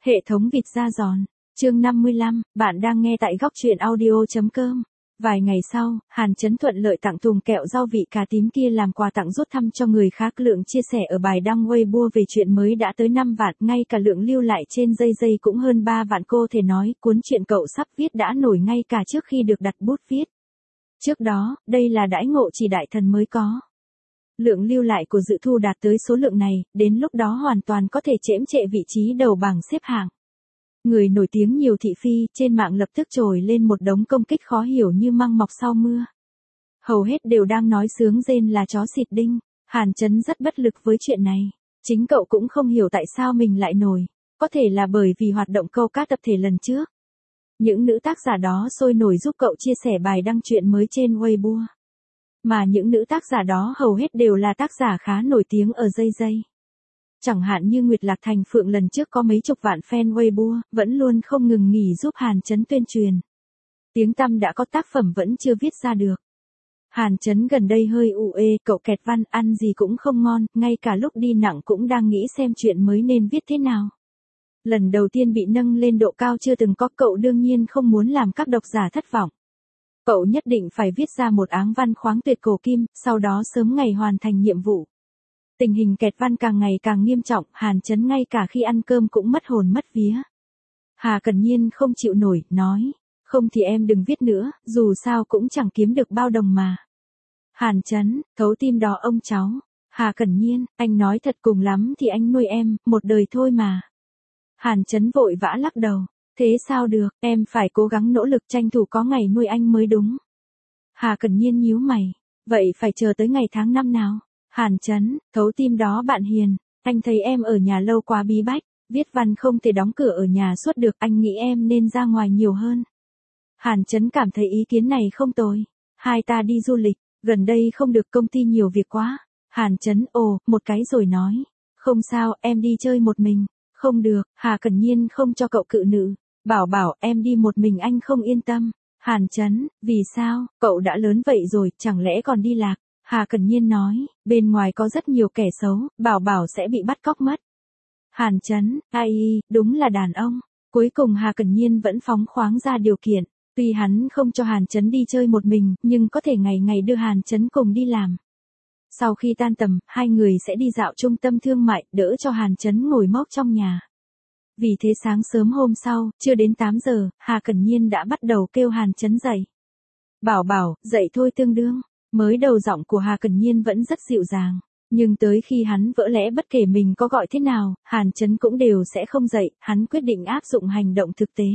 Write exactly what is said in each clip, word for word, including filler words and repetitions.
Hệ thống vịt da giòn. Chương năm mươi lăm, bạn đang nghe tại góc truyện audio.com. Vài ngày sau, Hàn Chấn thuận lợi tặng thùng kẹo rau vị cà tím kia làm quà tặng rút thăm cho người khác. Lượng chia sẻ ở bài đăng Weibo về chuyện mới đã tới năm vạn, ngay cả lượng lưu lại trên dây dây cũng hơn ba vạn. Cô thể nói, cuốn truyện cậu sắp viết đã nổi ngay cả trước khi được đặt bút viết. Trước đó, đây là đãi ngộ chỉ đại thần mới có. Lượng lưu lại của dự thu đạt tới số lượng này, đến lúc đó hoàn toàn có thể chễm trệ vị trí đầu bảng xếp hạng. Người nổi tiếng nhiều thị phi, trên mạng lập tức trồi lên một đống công kích khó hiểu như măng mọc sau mưa. Hầu hết đều đang nói sướng rên là chó xịt đinh. Hàn Chấn rất bất lực với chuyện này. Chính cậu cũng không hiểu tại sao mình lại nổi. Có thể là bởi vì hoạt động câu cá tập thể lần trước. Những nữ tác giả đó sôi nổi giúp cậu chia sẻ bài đăng chuyện mới trên Weibo. Mà những nữ tác giả đó hầu hết đều là tác giả khá nổi tiếng ở dây dây. Chẳng hạn như Nguyệt Lạc Thành Phượng lần trước có mấy chục vạn fan Weibo, vẫn luôn không ngừng nghỉ giúp Hàn Chấn tuyên truyền. Tiếng tăm đã có, tác phẩm vẫn chưa viết ra được. Hàn Chấn gần đây hơi ù ê, cậu kẹt văn, ăn gì cũng không ngon, ngay cả lúc đi nặng cũng đang nghĩ xem chuyện mới nên viết thế nào. Lần đầu tiên bị nâng lên độ cao chưa từng có, cậu đương nhiên không muốn làm các độc giả thất vọng. Cậu nhất định phải viết ra một áng văn khoáng tuyệt cổ kim, sau đó sớm ngày hoàn thành nhiệm vụ. Tình hình kẹt văn càng ngày càng nghiêm trọng, Hàn Chấn ngay cả khi ăn cơm cũng mất hồn mất vía. Hà Cẩn Nhiên không chịu nổi, nói, không thì em đừng viết nữa, dù sao cũng chẳng kiếm được bao đồng mà. Hàn Chấn, thấu tim đó ông cháu. Hà Cẩn Nhiên, anh nói thật, cùng lắm thì anh nuôi em, một đời thôi mà. Hàn Chấn vội vã lắc đầu, thế sao được, em phải cố gắng nỗ lực tranh thủ có ngày nuôi anh mới đúng. Hà Cẩn Nhiên nhíu mày, vậy phải chờ tới ngày tháng năm nào? Hàn Chấn, thấu tim đó bạn hiền, anh thấy em ở nhà lâu quá bí bách, viết văn không thể đóng cửa ở nhà suốt được, anh nghĩ em nên ra ngoài nhiều hơn. Hàn Chấn cảm thấy ý kiến này không tồi. Hai ta đi du lịch, gần đây không được, công ty nhiều việc quá. Hàn Chấn, ồ, một cái rồi nói, không sao, em đi chơi một mình. Không được, Hà Cẩn Nhiên không cho cậu cự nữ. Bảo bảo, em đi một mình anh không yên tâm. Hàn Chấn, vì sao, cậu đã lớn vậy rồi, chẳng lẽ còn đi lạc? Hà Cẩn Nhiên nói, bên ngoài có rất nhiều kẻ xấu, bảo bảo sẽ bị bắt cóc mất. Hàn Chấn, ai, đúng là đàn ông. Cuối cùng Hà Cẩn Nhiên vẫn phóng khoáng ra điều kiện. Tuy hắn không cho Hàn Chấn đi chơi một mình, nhưng có thể ngày ngày đưa Hàn Chấn cùng đi làm. Sau khi tan tầm, hai người sẽ đi dạo trung tâm thương mại, đỡ cho Hàn Chấn ngồi mốc trong nhà. Vì thế sáng sớm hôm sau, chưa đến tám giờ, Hà Cẩn Nhiên đã bắt đầu kêu Hàn Chấn dậy. Bảo bảo, dậy thôi tương đương. Mới đầu giọng của Hà Cẩn Nhiên vẫn rất dịu dàng, nhưng tới khi hắn vỡ lẽ bất kể mình có gọi thế nào, Hàn Chấn cũng đều sẽ không dậy, hắn quyết định áp dụng hành động thực tế.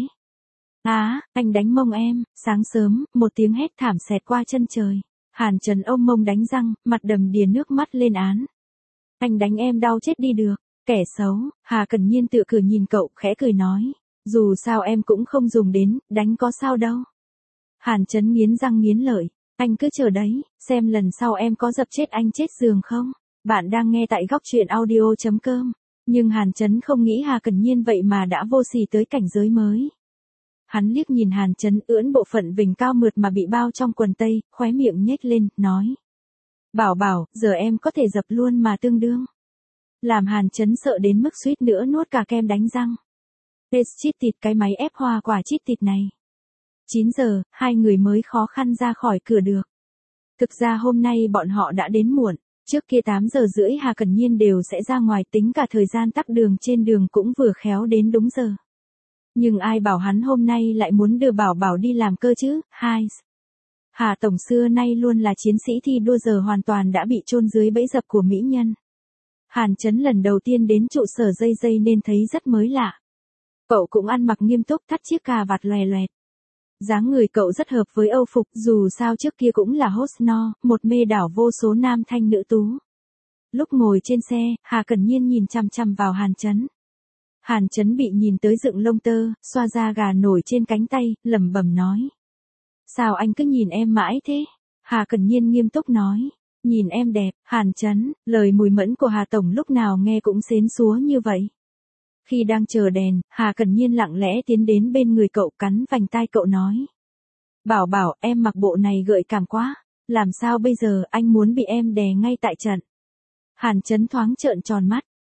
Á, à, anh đánh mông em. Sáng sớm, một tiếng hét thảm xẹt qua chân trời. Hàn Chấn ôm mông đánh răng, mặt đầm đìa nước mắt lên án. Anh đánh em đau chết đi được, kẻ xấu. Hà Cẩn Nhiên tựa cửa nhìn cậu, khẽ cười nói, dù sao em cũng không dùng đến, đánh có sao đâu. Hàn Chấn nghiến răng nghiến lợi, anh cứ chờ đấy, xem lần sau em có dập chết anh chết giường không. Bạn đang nghe tại góc truyện audio.com. Nhưng Hàn Chấn không nghĩ Hà Cẩn Nhiên vậy mà đã vô sỉ tới cảnh giới mới. Hắn liếc nhìn Hàn Chấn ưỡn bộ phận vành cao mượt mà bị bao trong quần tây, khóe miệng nhếch lên, nói. Bảo bảo, giờ em có thể dập luôn mà tương đương. Làm Hàn Chấn sợ đến mức suýt nữa nuốt cả kem đánh răng. Tết chít tịt cái máy ép hoa quả chít tịt này. chín giờ, hai người mới khó khăn ra khỏi cửa được. Thực ra hôm nay bọn họ đã đến muộn, trước kia tám giờ rưỡi Hà Cẩn Nhiên đều sẽ ra ngoài, tính cả thời gian tắc đường trên đường cũng vừa khéo đến đúng giờ. Nhưng ai bảo hắn hôm nay lại muốn đưa bảo bảo đi làm cơ chứ, hai. Hà Tổng xưa nay luôn là chiến sĩ thi đua, giờ hoàn toàn đã bị chôn dưới bẫy dập của mỹ nhân. Hàn Chấn lần đầu tiên đến trụ sở dây dây nên thấy rất mới lạ. Cậu cũng ăn mặc nghiêm túc, thắt chiếc cà vạt lòe loẹt. Dáng người cậu rất hợp với Âu phục, dù sao trước kia cũng là host no, một mê đảo vô số nam thanh nữ tú. Lúc ngồi trên xe, Hà Cẩn Nhiên nhìn chằm chằm vào Hàn Chấn. Hàn Chấn bị nhìn tới dựng lông tơ, xoa da gà nổi trên cánh tay, lẩm bẩm nói. Sao anh cứ nhìn em mãi thế? Hà Cẩn Nhiên nghiêm túc nói. Nhìn em đẹp. Hàn Chấn, lời mùi mẫn của Hà Tổng lúc nào nghe cũng xến xúa như vậy. Khi đang chờ đèn, Hà Cẩn Nhiên lặng lẽ tiến đến bên người cậu, cắn vành tai cậu nói. Bảo bảo, em mặc bộ này gợi cảm quá. Làm sao bây giờ, anh muốn bị em đè ngay tại trận. Hàn Chấn thoáng trợn tròn mắt.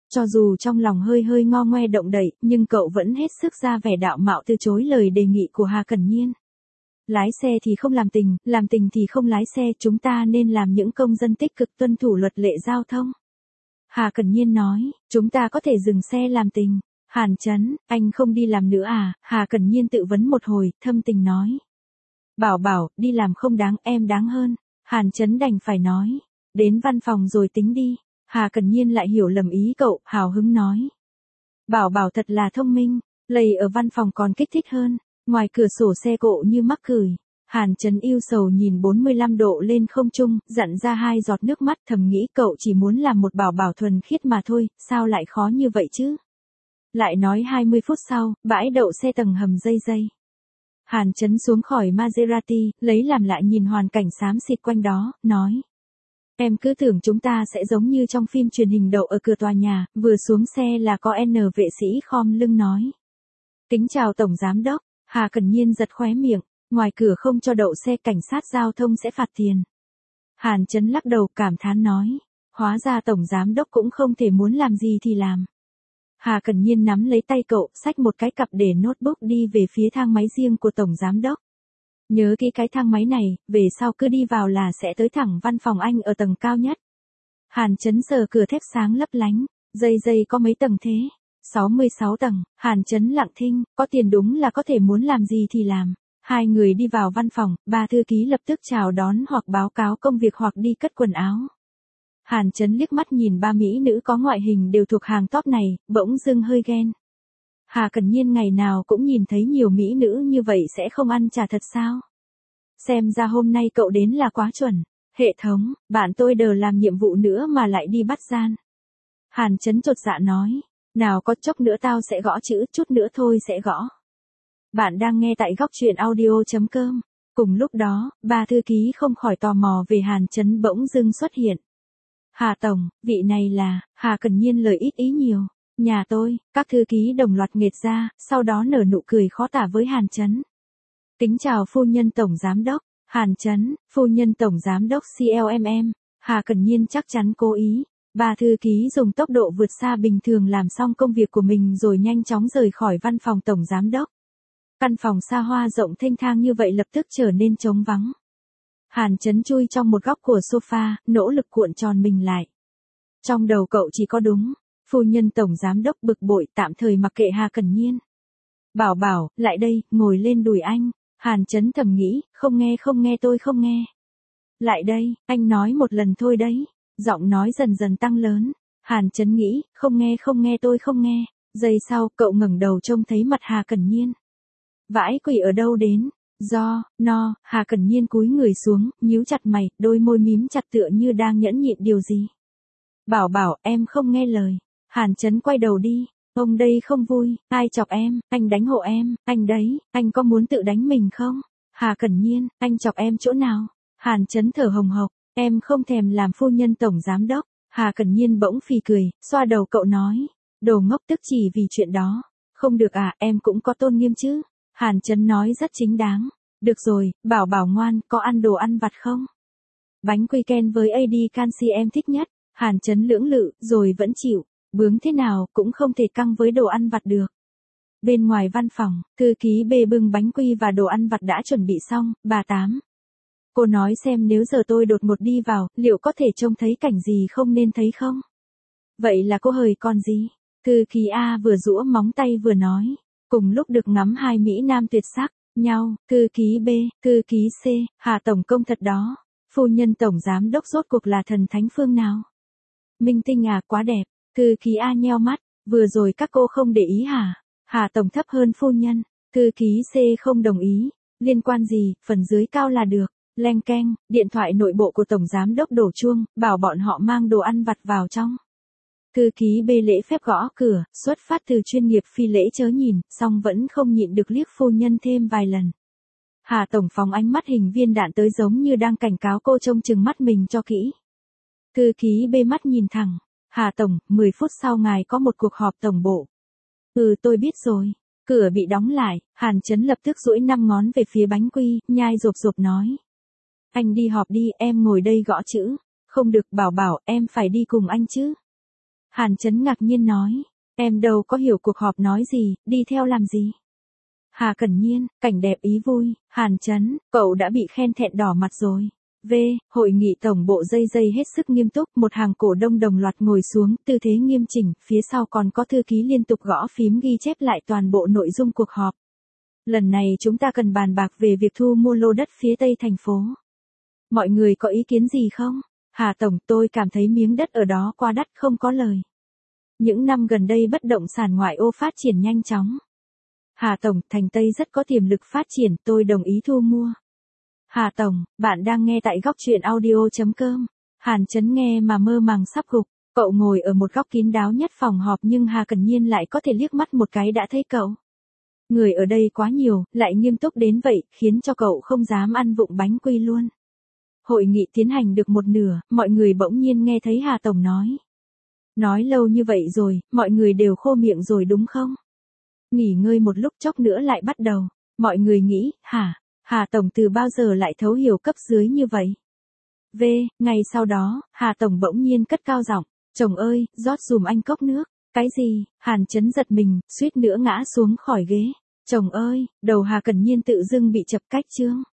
Cho dù trong lòng hơi hơi ngo ngoe động đậy, nhưng cậu vẫn hết sức ra vẻ đạo mạo từ chối lời đề nghị của Hà Cẩn Nhiên. Lái xe thì không làm tình, làm tình thì không lái xe, chúng ta nên làm những công dân tích cực tuân thủ luật lệ giao thông. Hà Cẩn Nhiên nói, chúng ta có thể dừng xe làm tình. Hàn Chấn, anh không đi làm nữa à? Hà Cẩn Nhiên tự vấn một hồi, thâm tình nói. Bảo bảo, đi làm không đáng, em đáng hơn. Hàn Chấn đành phải nói, đến văn phòng rồi tính đi. Hà Cẩn Nhiên lại hiểu lầm ý cậu, hào hứng nói. Bảo bảo thật là thông minh, lầy ở văn phòng còn kích thích hơn, ngoài cửa sổ xe cộ như mắc cười. Hàn Chấn yêu sầu nhìn bốn mươi lăm độ lên không trung, dặn ra hai giọt nước mắt, thầm nghĩ cậu chỉ muốn làm một bảo bảo thuần khiết mà thôi, sao lại khó như vậy chứ? Lại nói hai mươi phút sau, bãi đậu xe tầng hầm dây dây. Hàn Chấn xuống khỏi Maserati, lấy làm lại nhìn hoàn cảnh xám xịt quanh đó, nói. Em cứ tưởng chúng ta sẽ giống như trong phim truyền hình đậu ở cửa tòa nhà, vừa xuống xe là có N vệ sĩ khom lưng nói. Kính chào Tổng Giám Đốc, Hà Cẩn Nhiên giật khóe miệng, ngoài cửa không cho đậu xe cảnh sát giao thông sẽ phạt tiền. Hàn Chấn lắc đầu cảm thán nói, hóa ra Tổng Giám Đốc cũng không thể muốn làm gì thì làm. Hà Cẩn Nhiên nắm lấy tay cậu, xách một cái cặp để notebook đi về phía thang máy riêng của Tổng Giám Đốc. Nhớ kỹ cái thang máy này, về sau cứ đi vào là sẽ tới thẳng văn phòng anh ở tầng cao nhất. Hàn Chấn sờ cửa thép sáng lấp lánh, dây dây có mấy tầng thế? sáu mươi sáu tầng, Hàn Chấn lặng thinh, có tiền đúng là có thể muốn làm gì thì làm. Hai người đi vào văn phòng, ba thư ký lập tức chào đón hoặc báo cáo công việc hoặc đi cất quần áo. Hàn Chấn liếc mắt nhìn ba mỹ nữ có ngoại hình đều thuộc hàng top này, bỗng dưng hơi ghen. Hà Cẩn Nhiên ngày nào cũng nhìn thấy nhiều mỹ nữ như vậy sẽ không ăn trà thật sao? Xem ra hôm nay cậu đến là quá chuẩn. Hệ thống, bạn tôi đờ làm nhiệm vụ nữa mà lại đi bắt gian. Hàn Chấn chột dạ nói, nào có chốc nữa tao sẽ gõ chữ, chút nữa thôi sẽ gõ. Bạn đang nghe tại góc truyện audio chấm com. Cùng lúc đó, ba thư ký không khỏi tò mò về Hàn Chấn bỗng dưng xuất hiện. Hà Tổng, vị này là, Hà Cẩn Nhiên lời ít ý nhiều. Nhà tôi, các thư ký đồng loạt nghệt ra, sau đó nở nụ cười khó tả với Hàn Chấn. Kính chào phu nhân Tổng Giám Đốc, Hàn Chấn, phu nhân Tổng Giám Đốc xê lờ em em, Hà Cẩn Nhiên chắc chắn cố ý. Ba thư ký dùng tốc độ vượt xa bình thường làm xong công việc của mình rồi nhanh chóng rời khỏi văn phòng Tổng Giám Đốc. Căn phòng xa hoa rộng thênh thang như vậy lập tức trở nên trống vắng. Hàn Chấn chui trong một góc của sofa, nỗ lực cuộn tròn mình lại. Trong đầu cậu chỉ có đúng, phu nhân Tổng Giám Đốc bực bội tạm thời mặc kệ Hà Cẩn Nhiên. Bảo bảo, lại đây, ngồi lên đùi anh. Hàn Chấn thầm nghĩ, không nghe không nghe tôi không nghe. Lại đây, anh nói một lần thôi đấy. Giọng nói dần dần tăng lớn. Hàn Chấn nghĩ, không nghe không nghe tôi không nghe. Giây sau, cậu ngẩng đầu trông thấy mặt Hà Cẩn Nhiên. Vãi quỷ ở đâu đến? Do, no, Hà Cẩn Nhiên cúi người xuống, nhíu chặt mày, đôi môi mím chặt tựa như đang nhẫn nhịn điều gì. Bảo bảo, em không nghe lời. Hàn Chấn quay đầu đi. Ông đây không vui, ai chọc em, anh đánh hộ em, anh đấy, anh có muốn tự đánh mình không? Hà Cẩn Nhiên, anh chọc em chỗ nào? Hàn Chấn thở hồng hộc, em không thèm làm phu nhân Tổng Giám Đốc. Hà Cẩn Nhiên bỗng phì cười, xoa đầu cậu nói, đồ ngốc tức chỉ vì chuyện đó. Không được à, em cũng có tôn nghiêm chứ. Hàn Chấn nói rất chính đáng. Được rồi, bảo bảo ngoan, có ăn đồ ăn vặt không? Bánh quy ken với a đê canxi em thích nhất. Hàn Chấn lưỡng lự, rồi vẫn chịu. Bướng thế nào cũng không thể căng với đồ ăn vặt được. Bên ngoài văn phòng, thư ký B bưng bánh quy và đồ ăn vặt đã chuẩn bị xong. Bà Tám. Cô nói xem nếu giờ tôi đột ngột đi vào, liệu có thể trông thấy cảnh gì không nên thấy không? Vậy là cô hời con gì? Thư ký A vừa giũa móng tay vừa nói. Cùng lúc được ngắm hai Mỹ Nam tuyệt sắc, nhau, thư ký B, thư ký C, Hà Tổng Công thật đó. Phu nhân Tổng Giám Đốc rốt cuộc là thần thánh phương nào? Minh Tinh à, quá đẹp. Thư ký A nheo mắt, vừa rồi các cô không để ý hả? Hà Tổng thấp hơn phu nhân. Thư ký C không đồng ý. Liên quan gì, phần dưới cao là được. Leng keng, điện thoại nội bộ của Tổng Giám Đốc đổ chuông, bảo bọn họ mang đồ ăn vặt vào trong. Thư ký B lễ phép gõ cửa, xuất phát từ chuyên nghiệp phi lễ chớ nhìn, song vẫn không nhịn được liếc phu nhân thêm vài lần. Hà Tổng phóng ánh mắt hình viên đạn tới giống như đang cảnh cáo cô trông chừng mắt mình cho kỹ. Thư ký B mắt nhìn thẳng. Hà Tổng, mười phút sau ngài có một cuộc họp tổng bộ. Ừ tôi biết rồi. Cửa bị đóng lại, Hàn Chấn lập tức duỗi năm ngón về phía bánh quy, nhai rộp rộp nói. Anh đi họp đi, em ngồi đây gõ chữ. Không được, bảo bảo, em phải đi cùng anh chứ. Hàn Chấn ngạc nhiên nói, em đâu có hiểu cuộc họp nói gì, đi theo làm gì. Hà Cẩn Nhiên, cảnh đẹp ý vui, Hàn Chấn, cậu đã bị khen thẹn đỏ mặt rồi. V, hội nghị tổng bộ dây dây hết sức nghiêm túc, một hàng cổ đông đồng loạt ngồi xuống, tư thế nghiêm chỉnh, phía sau còn có thư ký liên tục gõ phím ghi chép lại toàn bộ nội dung cuộc họp. Lần này chúng ta cần bàn bạc về việc thu mua lô đất phía tây thành phố. Mọi người có ý kiến gì không? Hà Tổng, tôi cảm thấy miếng đất ở đó quá đắt không có lời. Những năm gần đây bất động sản ngoại ô phát triển nhanh chóng. Hà Tổng, thành Tây rất có tiềm lực phát triển, tôi đồng ý thu mua. Hà Tổng, bạn đang nghe tại góc chuyện audio.com. Hàn Chấn nghe mà mơ màng sắp gục, cậu ngồi ở một góc kín đáo nhất phòng họp nhưng Hà Cẩn Nhiên lại có thể liếc mắt một cái đã thấy cậu. Người ở đây quá nhiều, lại nghiêm túc đến vậy, khiến cho cậu không dám ăn vụng bánh quy luôn. Hội nghị tiến hành được một nửa, mọi người bỗng nhiên nghe thấy Hà Tổng nói. Nói lâu như vậy rồi, mọi người đều khô miệng rồi đúng không? Nghỉ ngơi một lúc chốc nữa lại bắt đầu. Mọi người nghĩ, hả? Hà Tổng từ bao giờ lại thấu hiểu cấp dưới như vậy? V, ngày sau đó, Hà Tổng bỗng nhiên cất cao giọng, chồng ơi, rót dùm anh cốc nước. Cái gì? Hàn Chấn giật mình, suýt nữa ngã xuống khỏi ghế. Chồng ơi, đầu Hà Cẩn Nhiên tự dưng bị chập cách chương.